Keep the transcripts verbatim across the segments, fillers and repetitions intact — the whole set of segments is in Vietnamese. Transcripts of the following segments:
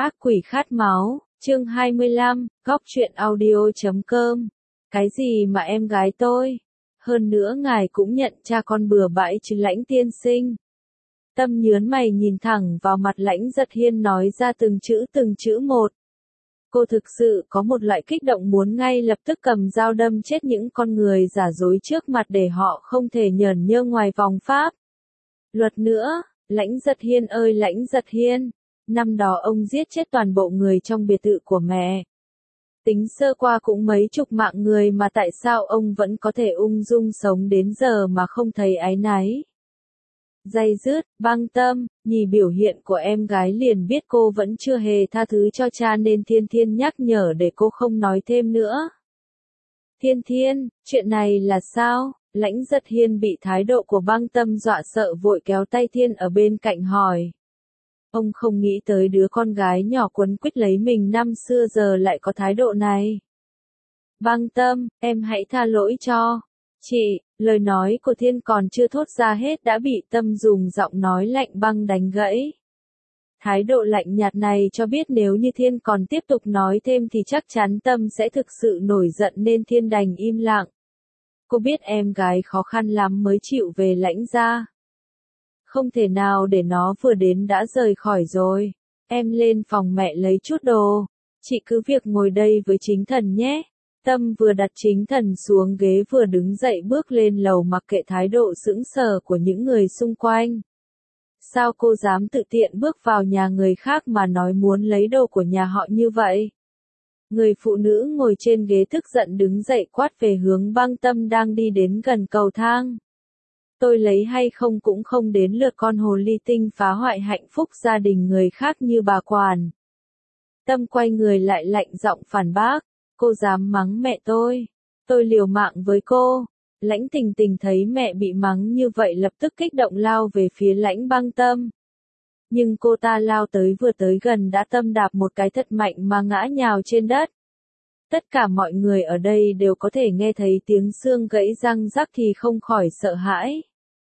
Ác quỷ khát máu, chương hai mươi lăm, góc truyện audio chấm com. Cái gì mà em gái tôi? Hơn nữa ngài cũng nhận cha con bừa bãi chứ Lãnh tiên sinh. Tâm nhớn mày nhìn thẳng vào mặt Lãnh Giật Hiên nói ra từng chữ từng chữ một. Cô thực sự có một loại kích động muốn ngay lập tức cầm dao đâm chết những con người giả dối trước mặt để họ không thể nhởn nhơ ngoài vòng pháp luật nữa. Lãnh Giật Hiên ơi Lãnh Giật Hiên, năm đó ông giết chết toàn bộ người trong biệt thự của mẹ. Tính sơ qua cũng mấy chục mạng người mà tại sao ông vẫn có thể ung dung sống đến giờ mà không thấy áy náy. Day dứt, Băng Tâm, nhìn biểu hiện của em gái liền biết cô vẫn chưa hề tha thứ cho cha nên Thiên Thiên nhắc nhở để cô không nói thêm nữa. Thiên Thiên, chuyện này là sao? Lãnh Giật Hiên bị thái độ của Băng Tâm dọa sợ vội kéo tay Thiên ở bên cạnh hỏi. Ông không nghĩ tới đứa con gái nhỏ quấn quýt lấy mình năm xưa giờ lại có thái độ này. Băng Tâm, em hãy tha lỗi cho chị. Lời nói của Thiên còn chưa thốt ra hết đã bị Tâm dùng giọng nói lạnh băng đánh gãy. Thái độ lạnh nhạt này cho biết nếu như Thiên còn tiếp tục nói thêm thì chắc chắn Tâm sẽ thực sự nổi giận nên Thiên đành im lặng. Cô biết em gái khó khăn lắm mới chịu về Lãnh gia. Không thể nào để nó vừa đến đã rời khỏi rồi. Em lên phòng mẹ lấy chút đồ. Chị cứ việc ngồi đây với chính thần nhé. Tâm vừa đặt chính thần xuống ghế vừa đứng dậy bước lên lầu mặc kệ thái độ sững sờ của những người xung quanh. Sao cô dám tự tiện bước vào nhà người khác mà nói muốn lấy đồ của nhà họ như vậy? Người phụ nữ ngồi trên ghế tức giận đứng dậy quát về hướng Băng Tâm đang đi đến gần cầu thang. Tôi lấy hay không cũng không đến lượt con hồ ly tinh phá hoại hạnh phúc gia đình người khác như bà quản. Tâm quay người lại lạnh giọng phản bác. Cô dám mắng mẹ tôi. Tôi liều mạng với cô. Lãnh Tình Tình thấy mẹ bị mắng như vậy lập tức kích động lao về phía Lãnh Băng Tâm. Nhưng cô ta lao tới vừa tới gần đã Tâm đạp một cái thật mạnh mà ngã nhào trên đất. Tất cả mọi người ở đây đều có thể nghe thấy tiếng xương gãy răng rắc thì không khỏi sợ hãi.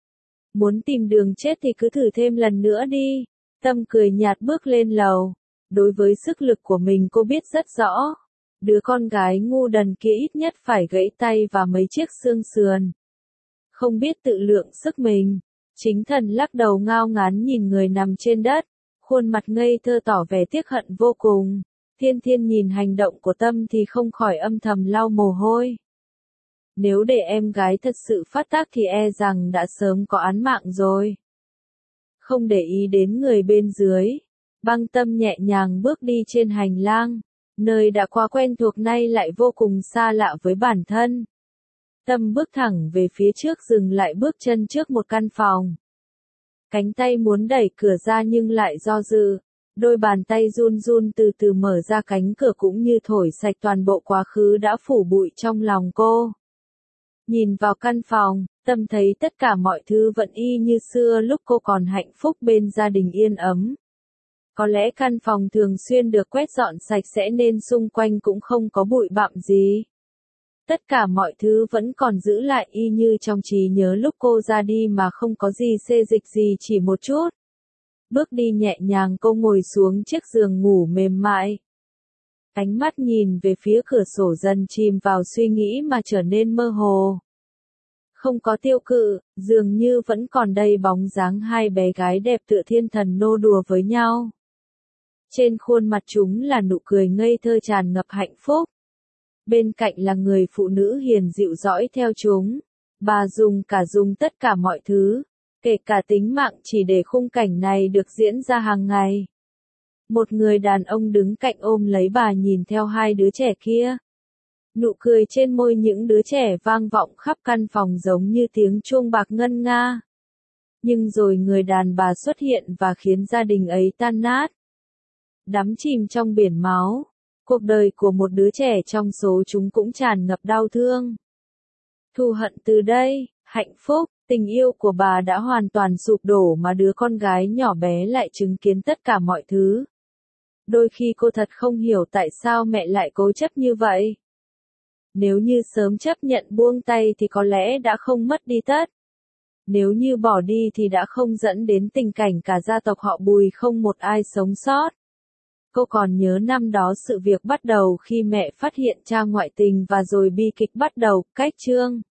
Muốn tìm đường chết thì cứ thử thêm lần nữa đi. Tâm cười nhạt bước lên lầu. Đối với sức lực của mình cô biết rất rõ. Đứa con gái ngu đần kia ít nhất phải gãy tay và mấy chiếc xương sườn. Không biết tự lượng sức mình. Chính thần lắc đầu ngao ngán nhìn người nằm trên đất. Khuôn mặt ngây thơ tỏ vẻ tiếc hận vô cùng. Thiên Thiên nhìn hành động của Tâm thì không khỏi âm thầm lau mồ hôi. Nếu để em gái thật sự phát tác thì e rằng đã sớm có án mạng rồi. Không để ý đến người bên dưới. Băng Tâm nhẹ nhàng bước đi trên hành lang. Nơi đã quá quen thuộc nay lại vô cùng xa lạ với bản thân. Tâm bước thẳng về phía trước dừng lại bước chân trước một căn phòng. Cánh tay muốn đẩy cửa ra nhưng lại do dự. Đôi bàn tay run run từ từ mở ra cánh cửa cũng như thổi sạch toàn bộ quá khứ đã phủ bụi trong lòng cô. Nhìn vào căn phòng, Tâm thấy tất cả mọi thứ vẫn y như xưa lúc cô còn hạnh phúc bên gia đình yên ấm. Có lẽ căn phòng thường xuyên được quét dọn sạch sẽ nên xung quanh cũng không có bụi bặm gì. Tất cả mọi thứ vẫn còn giữ lại y như trong trí nhớ lúc cô ra đi mà không có gì xê dịch gì chỉ một chút. Bước đi nhẹ nhàng cô ngồi xuống chiếc giường ngủ mềm mại. Ánh mắt nhìn về phía cửa sổ dần chìm vào suy nghĩ mà trở nên mơ hồ. Không có tiêu cự, dường như vẫn còn đây bóng dáng hai bé gái đẹp tựa thiên thần nô đùa với nhau. Trên khuôn mặt chúng là nụ cười ngây thơ tràn ngập hạnh phúc. Bên cạnh là người phụ nữ hiền dịu dõi theo chúng. Bà dùng cả dùng tất cả mọi thứ, kể cả tính mạng chỉ để khung cảnh này được diễn ra hàng ngày. Một người đàn ông đứng cạnh ôm lấy bà nhìn theo hai đứa trẻ kia. Nụ cười trên môi những đứa trẻ vang vọng khắp căn phòng giống như tiếng chuông bạc ngân nga. Nhưng rồi người đàn bà xuất hiện và khiến gia đình ấy tan nát. Đắm chìm trong biển máu, cuộc đời của một đứa trẻ trong số chúng cũng tràn ngập đau thương. Thù hận từ đây, hạnh phúc, tình yêu của bà đã hoàn toàn sụp đổ mà đứa con gái nhỏ bé lại chứng kiến tất cả mọi thứ. Đôi khi cô thật không hiểu tại sao mẹ lại cố chấp như vậy. Nếu như sớm chấp nhận buông tay thì có lẽ đã không mất đi tất. Nếu như bỏ đi thì đã không dẫn đến tình cảnh cả gia tộc họ Bùi không một ai sống sót. Cô còn nhớ năm đó sự việc bắt đầu khi mẹ phát hiện cha ngoại tình và rồi bi kịch bắt đầu, cách chương.